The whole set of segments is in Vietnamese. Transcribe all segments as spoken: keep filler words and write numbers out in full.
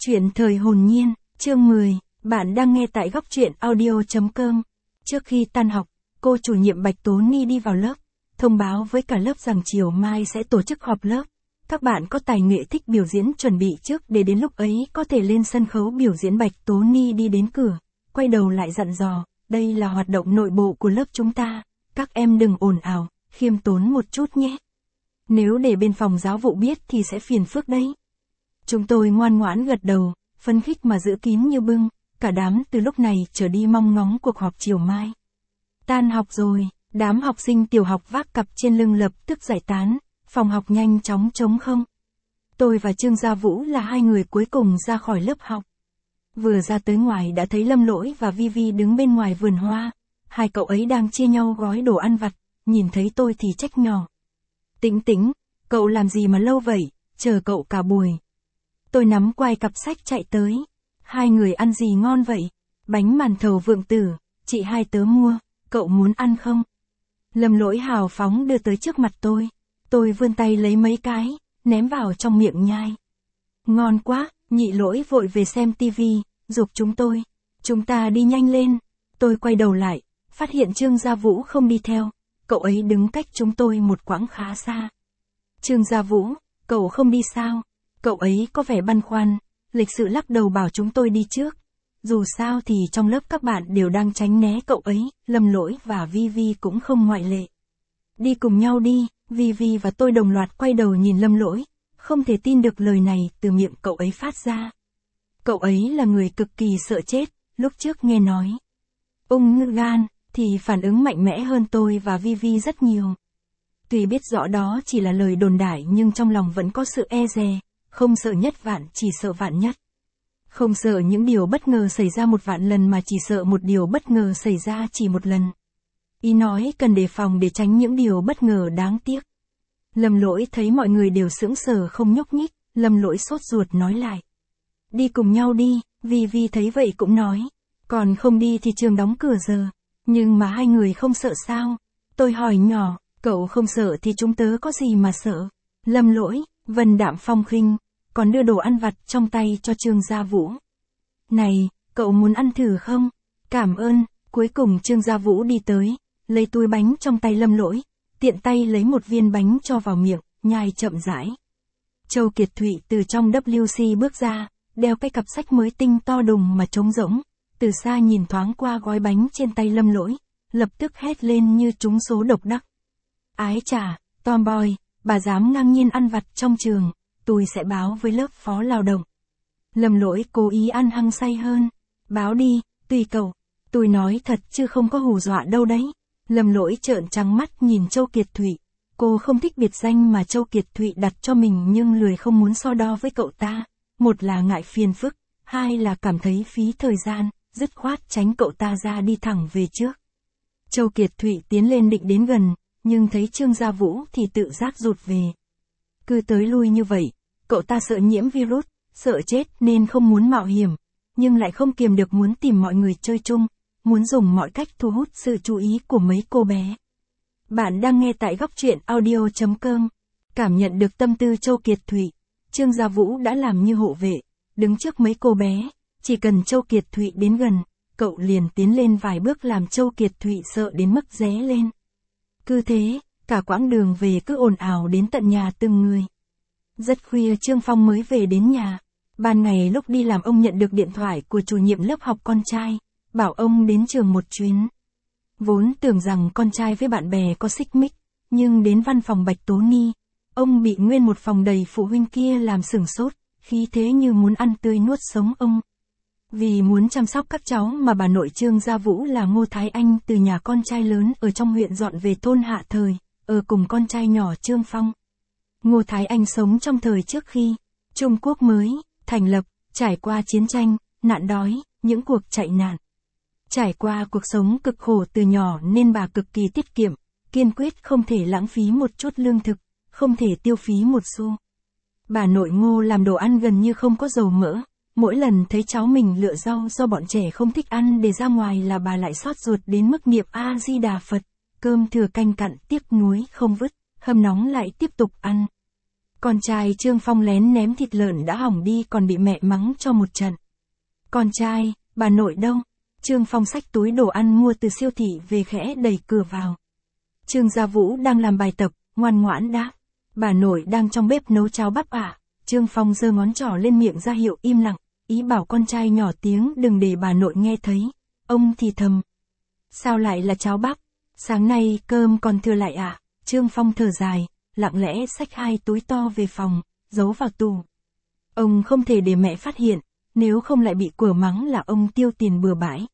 Chuyện thời hồn nhiên, chương mười, bạn đang nghe tại góc truyện audio.com. Trước khi tan học, cô chủ nhiệm Bạch Tố Ni đi vào lớp, thông báo với cả lớp rằng chiều mai sẽ tổ chức họp lớp. Các bạn có tài nghệ thích biểu diễn chuẩn bị trước để đến lúc ấy có thể lên sân khấu biểu diễn. Bạch Tố Ni đi đến cửa, quay đầu lại dặn dò, đây là hoạt động nội bộ của lớp chúng ta, các em đừng ồn ào, khiêm tốn một chút nhé. Nếu để bên phòng giáo vụ biết thì sẽ phiền phức đấy. Chúng tôi ngoan ngoãn gật đầu, phấn khích mà giữ kín như bưng, cả đám từ lúc này trở đi mong ngóng cuộc họp chiều mai. Tan học rồi, đám học sinh tiểu học vác cặp trên lưng lập tức giải tán, phòng học nhanh chóng trống không. Tôi và Trương Gia Vũ là hai người cuối cùng ra khỏi lớp học. Vừa ra tới ngoài đã thấy Lâm Lỗi và Vi Vi đứng bên ngoài vườn hoa, hai cậu ấy đang chia nhau gói đồ ăn vặt, nhìn thấy tôi thì trách nhỏ. Tĩnh Tĩnh, cậu làm gì mà lâu vậy, chờ cậu cả buổi. Tôi nắm quai cặp sách chạy tới. Hai người ăn gì ngon vậy? Bánh màn thầu Vượng Tử, chị hai tớ mua, cậu muốn ăn không? Lâm Lỗi hào phóng đưa tới trước mặt tôi. Tôi vươn tay lấy mấy cái, ném vào trong miệng nhai. Ngon quá, Nhị Lỗi vội về xem tivi, giục chúng tôi. Chúng ta đi nhanh lên. Tôi quay đầu lại, phát hiện Trương Gia Vũ không đi theo. Cậu ấy đứng cách chúng tôi một quãng khá xa. Trương Gia Vũ, cậu không đi sao? Cậu ấy có vẻ băn khoăn, lịch sự lắc đầu bảo chúng tôi đi trước. Dù sao thì trong lớp các bạn đều đang tránh né cậu ấy, Lâm Lỗi và Vi Vi cũng không ngoại lệ. Đi cùng nhau đi, Vi Vi và tôi đồng loạt quay đầu nhìn Lâm Lỗi, không thể tin được lời này từ miệng cậu ấy phát ra. Cậu ấy là người cực kỳ sợ chết, lúc trước nghe nói ung gan, thì phản ứng mạnh mẽ hơn tôi và Vi Vi rất nhiều. Tuy biết rõ đó chỉ là lời đồn đại nhưng trong lòng vẫn có sự e dè. Không sợ nhất vạn, chỉ sợ vạn nhất. Không sợ những điều bất ngờ xảy ra một vạn lần mà chỉ sợ một điều bất ngờ xảy ra chỉ một lần. Ý nói cần đề phòng để tránh những điều bất ngờ đáng tiếc. Lâm Lỗi thấy mọi người đều sững sờ không nhúc nhích, Lâm Lỗi sốt ruột nói lại. Đi cùng nhau đi, Vi Vi thấy vậy cũng nói. Còn không đi thì trường đóng cửa giờ. Nhưng mà hai người không sợ sao? Tôi hỏi nhỏ, cậu không sợ thì chúng tớ có gì mà sợ? Lâm Lỗi, vân đạm phong khinh, còn đưa đồ ăn vặt trong tay cho Trương Gia Vũ. Này, cậu muốn ăn thử không? Cảm ơn. Cuối cùng Trương Gia Vũ đi tới, lấy túi bánh trong tay Lâm Lỗi, tiện tay lấy một viên bánh cho vào miệng, nhai chậm rãi. Châu Kiệt Thụy từ trong vê kép xê bước ra, đeo cái cặp sách mới tinh to đùng mà trống rỗng, từ xa nhìn thoáng qua gói bánh trên tay Lâm Lỗi, lập tức hét lên như trúng số độc đắc. Ái chà, tomboy, bà dám ngang nhiên ăn vặt trong trường, tôi sẽ báo với lớp phó lao động. Lâm Lỗi cố ý ăn hăng say hơn. Báo đi, tùy cậu. Tôi nói thật chứ không có hù dọa đâu đấy. Lâm Lỗi trợn trắng mắt nhìn Châu Kiệt Thụy. Cô không thích biệt danh mà Châu Kiệt Thụy đặt cho mình nhưng lười không muốn so đo với cậu ta. Một là ngại phiền phức, hai là cảm thấy phí thời gian, dứt khoát tránh cậu ta ra đi thẳng về trước. Châu Kiệt Thụy tiến lên định đến gần, nhưng thấy Trương Gia Vũ thì tự giác rụt về. Cứ tới lui như vậy, cậu ta sợ nhiễm virus, sợ chết nên không muốn mạo hiểm, nhưng lại không kiềm được muốn tìm mọi người chơi chung, muốn dùng mọi cách thu hút sự chú ý của mấy cô bé. Bạn đang nghe tại góc truyện audio.com. Cảm nhận được tâm tư Châu Kiệt Thụy, Trương Gia Vũ đã làm như hộ vệ, đứng trước mấy cô bé, chỉ cần Châu Kiệt Thụy đến gần, cậu liền tiến lên vài bước làm Châu Kiệt Thụy sợ đến mức ré lên. Cứ thế, cả quãng đường về cứ ồn ào đến tận nhà từng người. Rất khuya Trương Phong mới về đến nhà. Ban ngày lúc đi làm ông nhận được điện thoại của chủ nhiệm lớp học con trai, bảo ông đến trường một chuyến. Vốn tưởng rằng con trai với bạn bè có xích mích, nhưng đến văn phòng Bạch Tố Ni, ông bị nguyên một phòng đầy phụ huynh kia làm sửng sốt, khí thế như muốn ăn tươi nuốt sống ông. Vì muốn chăm sóc các cháu mà bà nội Trương Gia Vũ là Ngô Thái Anh từ nhà con trai lớn ở trong huyện dọn về thôn Hạ Thời, ở cùng con trai nhỏ Trương Phong. Ngô Thái Anh sống trong thời trước khi Trung Quốc mới thành lập, trải qua chiến tranh, nạn đói, những cuộc chạy nạn. Trải qua cuộc sống cực khổ từ nhỏ nên bà cực kỳ tiết kiệm, kiên quyết không thể lãng phí một chút lương thực, không thể tiêu phí một xu. Bà nội Ngô làm đồ ăn gần như không có dầu mỡ. Mỗi lần thấy cháu mình lựa rau do bọn trẻ không thích ăn để ra ngoài là bà lại xót ruột đến mức niệm A-di-đà Phật, cơm thừa canh cặn tiếc nuối không vứt, hâm nóng lại tiếp tục ăn. Con trai Trương Phong lén ném thịt lợn đã hỏng đi còn bị mẹ mắng cho một trận. Con trai, bà nội đâu? Trương Phong xách túi đồ ăn mua từ siêu thị về khẽ đẩy cửa vào. Trương Gia Vũ đang làm bài tập, ngoan ngoãn đáp. Bà nội đang trong bếp nấu cháo bắp ạ. À. Trương Phong giơ ngón trỏ lên miệng ra hiệu im lặng, ý bảo con trai nhỏ tiếng đừng để bà nội nghe thấy. Ông thì thầm. Sao lại là cháo bắp? Sáng nay cơm còn thừa lại ạ. À? Trương Phong thở dài, lặng lẽ xách hai túi to về phòng, giấu vào tủ. Ông không thể để mẹ phát hiện, nếu không lại bị quở mắng là ông tiêu tiền bừa bãi.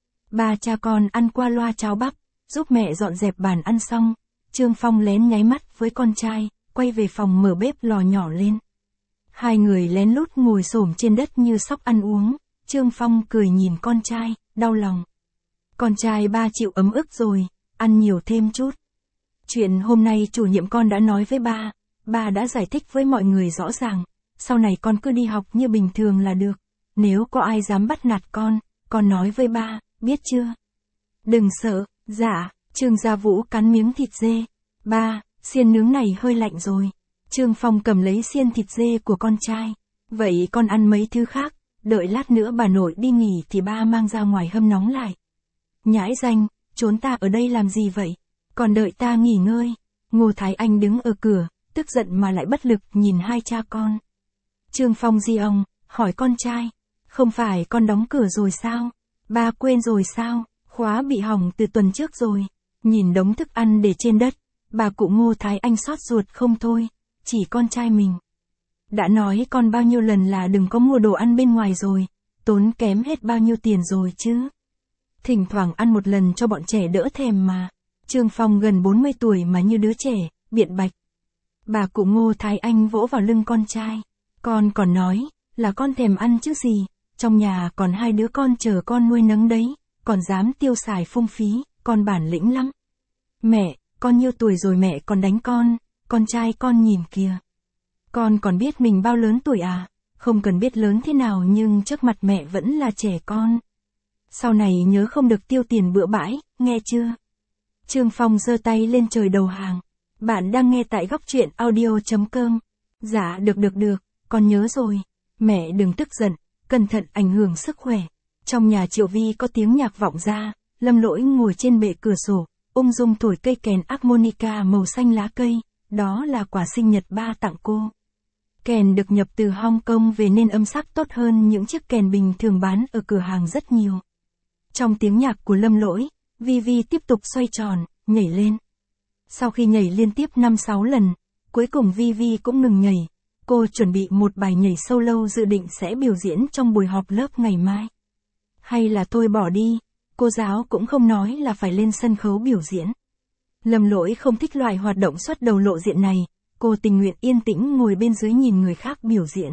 Ba cha con ăn qua loa cháo bắp, giúp mẹ dọn dẹp bàn ăn xong, Trương Phong lén nháy mắt với con trai, quay về phòng mở bếp lò nhỏ lên. Hai người lén lút ngồi xổm trên đất như sóc ăn uống, Trương Phong cười nhìn con trai, đau lòng. Con trai ba chịu ấm ức rồi, ăn nhiều thêm chút. Chuyện hôm nay chủ nhiệm con đã nói với ba, ba đã giải thích với mọi người rõ ràng, sau này con cứ đi học như bình thường là được, nếu có ai dám bắt nạt con, con nói với ba, biết chưa? Đừng sợ, dạ, Trương Gia Vũ cắn miếng thịt dê. Ba, xiên nướng này hơi lạnh rồi. Trương Phong cầm lấy xiên thịt dê của con trai. Vậy con ăn mấy thứ khác, đợi lát nữa bà nội đi nghỉ thì ba mang ra ngoài hâm nóng lại. Nhãi danh, trốn ta ở đây làm gì vậy? Còn đợi ta nghỉ ngơi. Ngô Thái Anh đứng ở cửa, tức giận mà lại bất lực nhìn hai cha con. Trương Phong di ông, hỏi con trai. Không phải con đóng cửa rồi sao? Ba quên rồi sao? Khóa bị hỏng từ tuần trước rồi. Nhìn đống thức ăn để trên đất, bà cụ Ngô Thái Anh xót ruột không thôi, chỉ con trai mình. Đã nói con bao nhiêu lần là đừng có mua đồ ăn bên ngoài rồi, tốn kém hết bao nhiêu tiền rồi chứ. Thỉnh thoảng ăn một lần cho bọn trẻ đỡ thèm mà. Trương Phong gần bốn mươi tuổi mà như đứa trẻ, biện bạch. Bà cụ Ngô Thái Anh vỗ vào lưng con trai. Con còn nói, là con thèm ăn chứ gì, trong nhà còn hai đứa con chờ con nuôi nấng đấy, còn dám tiêu xài phung phí, con bản lĩnh lắm. Mẹ, con nhiêu tuổi rồi mẹ còn đánh con, con trai con nhìn kìa. Con còn biết mình bao lớn tuổi à, không cần biết lớn thế nào nhưng trước mặt mẹ vẫn là trẻ con. Sau này nhớ không được tiêu tiền bừa bãi, nghe chưa? Trương Phong giơ tay lên trời đầu hàng. Bạn đang nghe tại góc truyện audio chấm com. Dạ được được được, con nhớ rồi. Mẹ đừng tức giận, cẩn thận ảnh hưởng sức khỏe. Trong nhà Triệu Vi có tiếng nhạc vọng ra, Lâm Lỗi ngồi trên bệ cửa sổ, ung dung thổi cây kèn harmonica màu xanh lá cây, đó là quà sinh nhật ba tặng cô. Kèn được nhập từ Hong Kong về nên âm sắc tốt hơn những chiếc kèn bình thường bán ở cửa hàng rất nhiều. Trong tiếng nhạc của Lâm Lỗi, Vi Vi tiếp tục xoay tròn, nhảy lên. Sau khi nhảy liên tiếp năm sáu lần, cuối cùng Vi Vi cũng ngừng nhảy. Cô chuẩn bị một bài nhảy solo dự định sẽ biểu diễn trong buổi họp lớp ngày mai. Hay là thôi bỏ đi, cô giáo cũng không nói là phải lên sân khấu biểu diễn. Lâm Lỗi không thích loại hoạt động xuất đầu lộ diện này, cô tình nguyện yên tĩnh ngồi bên dưới nhìn người khác biểu diễn.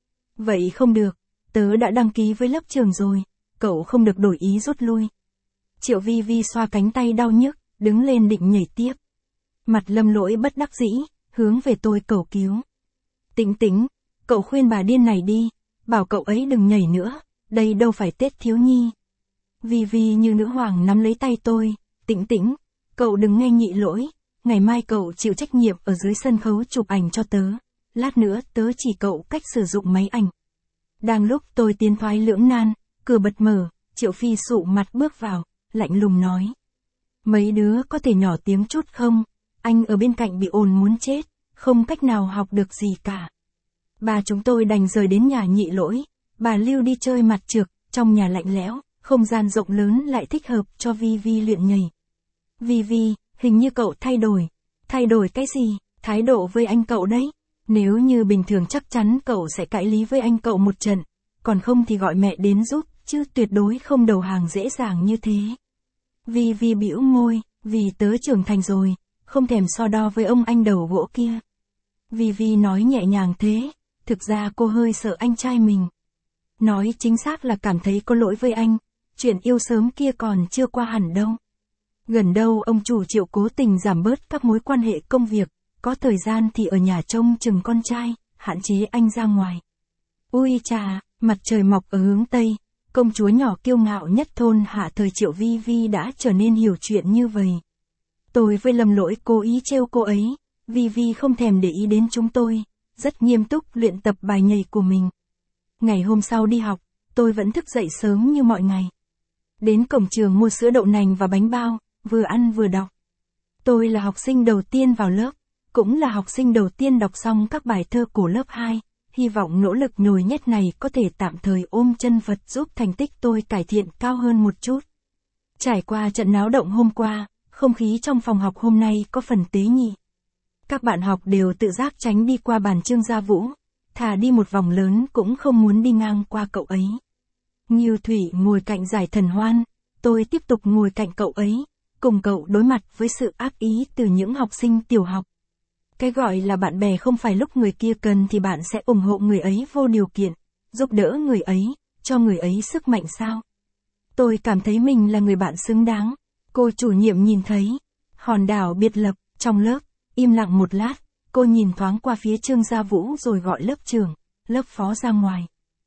Vậy không được, tớ đã đăng ký với lớp trường rồi, cậu không được đổi ý rút lui. Triệu Vi Vi xoa cánh tay đau nhức, đứng lên định nhảy tiếp. Mặt Lâm Lỗi bất đắc dĩ, hướng về tôi cầu cứu. Tĩnh Tĩnh, cậu khuyên bà điên này đi, bảo cậu ấy đừng nhảy nữa, đây đâu phải Tết thiếu nhi. Vi Vi như nữ hoàng nắm lấy tay tôi, Tĩnh Tĩnh, cậu đừng nghe Nhị Lỗi, ngày mai cậu chịu trách nhiệm ở dưới sân khấu chụp ảnh cho tớ, lát nữa tớ chỉ cậu cách sử dụng máy ảnh. Đang lúc tôi tiến thoái lưỡng nan, cửa bật mở, Triệu Phi sụ mặt bước vào, lạnh lùng nói. Mấy đứa có thể nhỏ tiếng chút không, anh ở bên cạnh bị ồn muốn chết, không cách nào học được gì cả. Bà chúng tôi đành rời đến nhà Nhị Lỗi, bà lưu đi chơi mặt trược, trong nhà lạnh lẽo, không gian rộng lớn lại thích hợp cho Vi Vi luyện nhảy. Vi Vi, hình như cậu thay đổi. Thay đổi cái gì? Thái độ với anh cậu đấy. Nếu như bình thường chắc chắn cậu sẽ cãi lý với anh cậu một trận, còn không thì gọi mẹ đến giúp, chứ tuyệt đối không đầu hàng dễ dàng như thế. Vi Vi bĩu môi, vì tớ trưởng thành rồi, không thèm so đo với ông anh đầu gỗ kia. Vi Vi nói nhẹ nhàng thế, thực ra cô hơi sợ anh trai mình. Nói chính xác là cảm thấy có lỗi với anh, chuyện yêu sớm kia còn chưa qua hẳn đâu. Gần đâu ông chủ Triệu cố tình giảm bớt các mối quan hệ công việc, có thời gian thì ở nhà trông chừng con trai, hạn chế anh ra ngoài. Ui chà, mặt trời mọc ở hướng Tây, công chúa nhỏ kiêu ngạo nhất thôn hạ thời Triệu Vi Vi đã trở nên hiểu chuyện như vậy. Tôi với Lâm Lỗi cố ý trêu cô ấy, Vi Vi không thèm để ý đến chúng tôi, rất nghiêm túc luyện tập bài nhảy của mình. Ngày hôm sau đi học, tôi vẫn thức dậy sớm như mọi ngày. Đến cổng trường mua sữa đậu nành và bánh bao, vừa ăn vừa đọc. Tôi là học sinh đầu tiên vào lớp, cũng là học sinh đầu tiên đọc xong các bài thơ của lớp hai, hy vọng nỗ lực nhồi nhét này có thể tạm thời ôm chân Phật giúp thành tích tôi cải thiện cao hơn một chút. Trải qua trận náo động hôm qua, không khí trong phòng học hôm nay có phần tế nhị. Các bạn học đều tự giác tránh đi qua bàn Trương Gia Vũ, thà đi một vòng lớn cũng không muốn đi ngang qua cậu ấy. Ngưu Thủy ngồi cạnh Giải Thần Hoan, tôi tiếp tục ngồi cạnh cậu ấy, cùng cậu đối mặt với sự ác ý từ những học sinh tiểu học. Cái gọi là bạn bè không phải lúc người kia cần thì bạn sẽ ủng hộ người ấy vô điều kiện, giúp đỡ người ấy, cho người ấy sức mạnh sao? Tôi cảm thấy mình là người bạn xứng đáng. Cô chủ nhiệm nhìn thấy, hòn đảo biệt lập, trong lớp, im lặng một lát, cô nhìn thoáng qua phía Trương Gia Vũ rồi gọi lớp trưởng, lớp phó ra ngoài.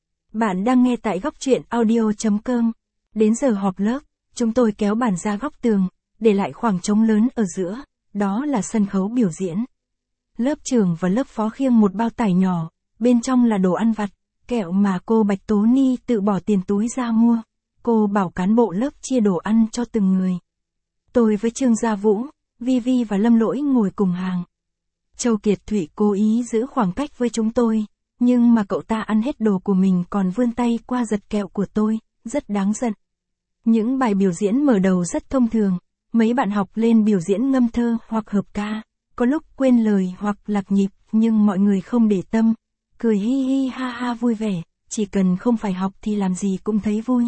Bạn đang nghe tại góc truyện audio chấm com. Đến giờ họp lớp, chúng tôi kéo bàn ra góc tường, để lại khoảng trống lớn ở giữa, đó là sân khấu biểu diễn. Lớp trưởng và lớp phó khiêng một bao tải nhỏ, bên trong là đồ ăn vặt, kẹo mà cô Bạch Tố Ni tự bỏ tiền túi ra mua. Cô bảo cán bộ lớp chia đồ ăn cho từng người. Tôi với Trương Gia Vũ, Vi Vi và Lâm Lỗi ngồi cùng hàng. Châu Kiệt Thụy cố ý giữ khoảng cách với chúng tôi, nhưng mà cậu ta ăn hết đồ của mình còn vươn tay qua giật kẹo của tôi, rất đáng giận. Những bài biểu diễn mở đầu rất thông thường, mấy bạn học lên biểu diễn ngâm thơ hoặc hợp ca, có lúc quên lời hoặc lạc nhịp, nhưng mọi người không để tâm, cười hi hi ha ha vui vẻ, chỉ cần không phải học thì làm gì cũng thấy vui.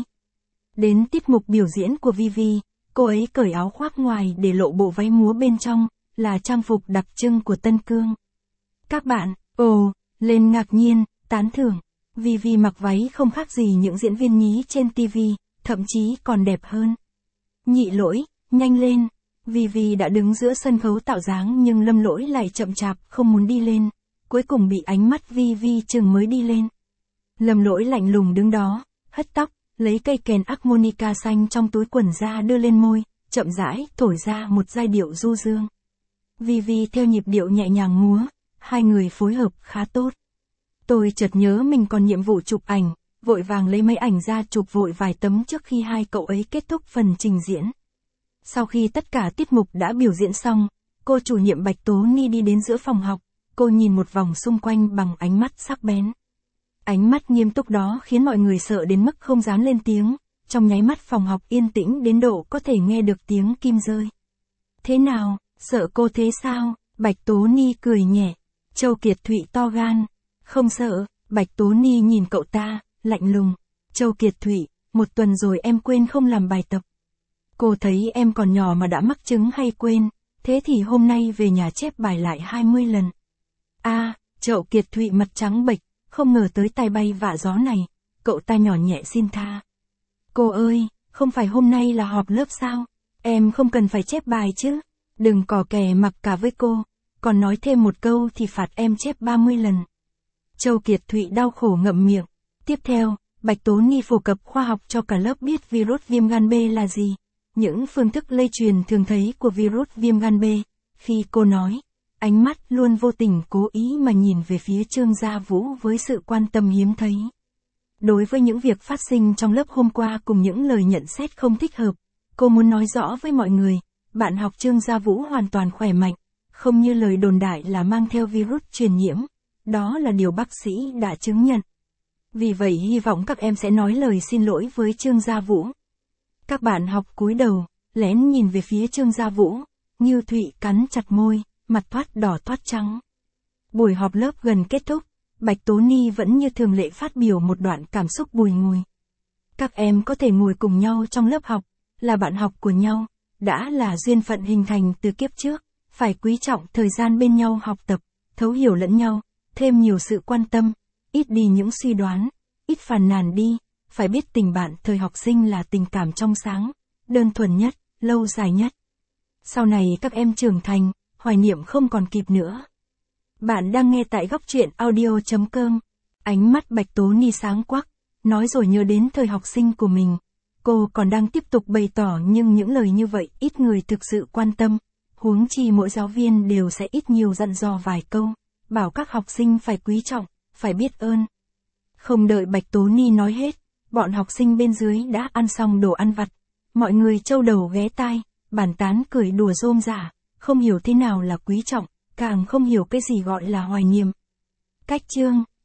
Đến tiết mục biểu diễn của Vi Vi, cô ấy cởi áo khoác ngoài để lộ bộ váy múa bên trong, là trang phục đặc trưng của Tân Cương. Các bạn, ồ, lên ngạc nhiên, tán thưởng, Vi Vi mặc váy không khác gì những diễn viên nhí trên ti vi, thậm chí còn đẹp hơn. Nhị Lỗi, nhanh lên, Vi Vi đã đứng giữa sân khấu tạo dáng nhưng Lâm Lỗi lại chậm chạp không muốn đi lên, cuối cùng bị ánh mắt Vi Vi chừng mới đi lên. Lâm Lỗi lạnh lùng đứng đó, hất tóc, lấy cây kèn harmonica xanh trong túi quần ra đưa lên môi, chậm rãi thổi ra một giai điệu du dương. Vi Vi theo nhịp điệu nhẹ nhàng múa, hai người phối hợp khá tốt. Tôi chợt nhớ mình còn nhiệm vụ chụp ảnh, vội vàng lấy máy ảnh ra chụp vội vài tấm trước khi hai cậu ấy kết thúc phần trình diễn. Sau khi tất cả tiết mục đã biểu diễn xong, cô chủ nhiệm Bạch Tố Ni đi đến giữa phòng học, cô nhìn một vòng xung quanh bằng ánh mắt sắc bén. Ánh mắt nghiêm túc đó khiến mọi người sợ đến mức không dám lên tiếng, trong nháy mắt phòng học yên tĩnh đến độ có thể nghe được tiếng kim rơi. Thế nào, sợ cô thế sao? Bạch Tố Ni cười nhẹ. Châu Kiệt Thụy to gan. Không sợ, Bạch Tố Ni nhìn cậu ta, lạnh lùng. Châu Kiệt Thụy, một tuần rồi em quên không làm bài tập. Cô thấy em còn nhỏ mà đã mắc chứng hay quên, thế thì hôm nay về nhà chép bài lại hai mươi lần. A, à, Châu Kiệt Thụy mặt trắng bệch, không ngờ tới tai bay vạ gió này, cậu ta nhỏ nhẹ xin tha. Cô ơi, không phải hôm nay là họp lớp sao? Em không cần phải chép bài chứ? Đừng cò kè mặc cả với cô, còn nói thêm một câu thì phạt em chép ba mươi lần. Châu Kiệt Thụy đau khổ ngậm miệng. Tiếp theo, Bạch Tố Ni phổ cập khoa học cho cả lớp biết virus viêm gan B là gì, những phương thức lây truyền thường thấy của virus viêm gan B. Khi cô nói, ánh mắt luôn vô tình cố ý mà nhìn về phía Trương Gia Vũ với sự quan tâm hiếm thấy. Đối với những việc phát sinh trong lớp hôm qua cùng những lời nhận xét không thích hợp, cô muốn nói rõ với mọi người, bạn học Trương Gia Vũ hoàn toàn khỏe mạnh, không như lời đồn đại là mang theo virus truyền nhiễm. Đó là điều bác sĩ đã chứng nhận. Vì vậy hy vọng các em sẽ nói lời xin lỗi với Trương Gia Vũ. Các bạn học cúi đầu, lén nhìn về phía Trương Gia Vũ, Ngưu Thụy cắn chặt môi, mặt thoát đỏ thoát trắng. Buổi họp lớp gần kết thúc, Bạch Tố Ni vẫn như thường lệ phát biểu một đoạn cảm xúc bùi ngùi. Các em có thể ngồi cùng nhau trong lớp học, là bạn học của nhau, đã là duyên phận hình thành từ kiếp trước, phải quý trọng thời gian bên nhau học tập, thấu hiểu lẫn nhau, thêm nhiều sự quan tâm, ít đi những suy đoán, ít phàn nàn đi, phải biết tình bạn thời học sinh là tình cảm trong sáng, đơn thuần nhất, lâu dài nhất. Sau này các em trưởng thành, hoài niệm không còn kịp nữa. Bạn đang nghe tại góc truyện audio chấm com. Ánh mắt Bạch Tố Ni sáng quắc, nói rồi nhớ đến thời học sinh của mình. Cô còn đang tiếp tục bày tỏ nhưng những lời như vậy ít người thực sự quan tâm, huống chi mỗi giáo viên đều sẽ ít nhiều dặn dò vài câu. bảo các học sinh phải quý trọng, phải biết ơn. Không đợi Bạch Tố Ni nói hết, bọn học sinh bên dưới đã ăn xong đồ ăn vặt. Mọi người châu đầu ghé tai, bàn tán cười đùa rôm rả, không hiểu thế nào là quý trọng, càng không hiểu cái gì gọi là hoài niệm. Cách chương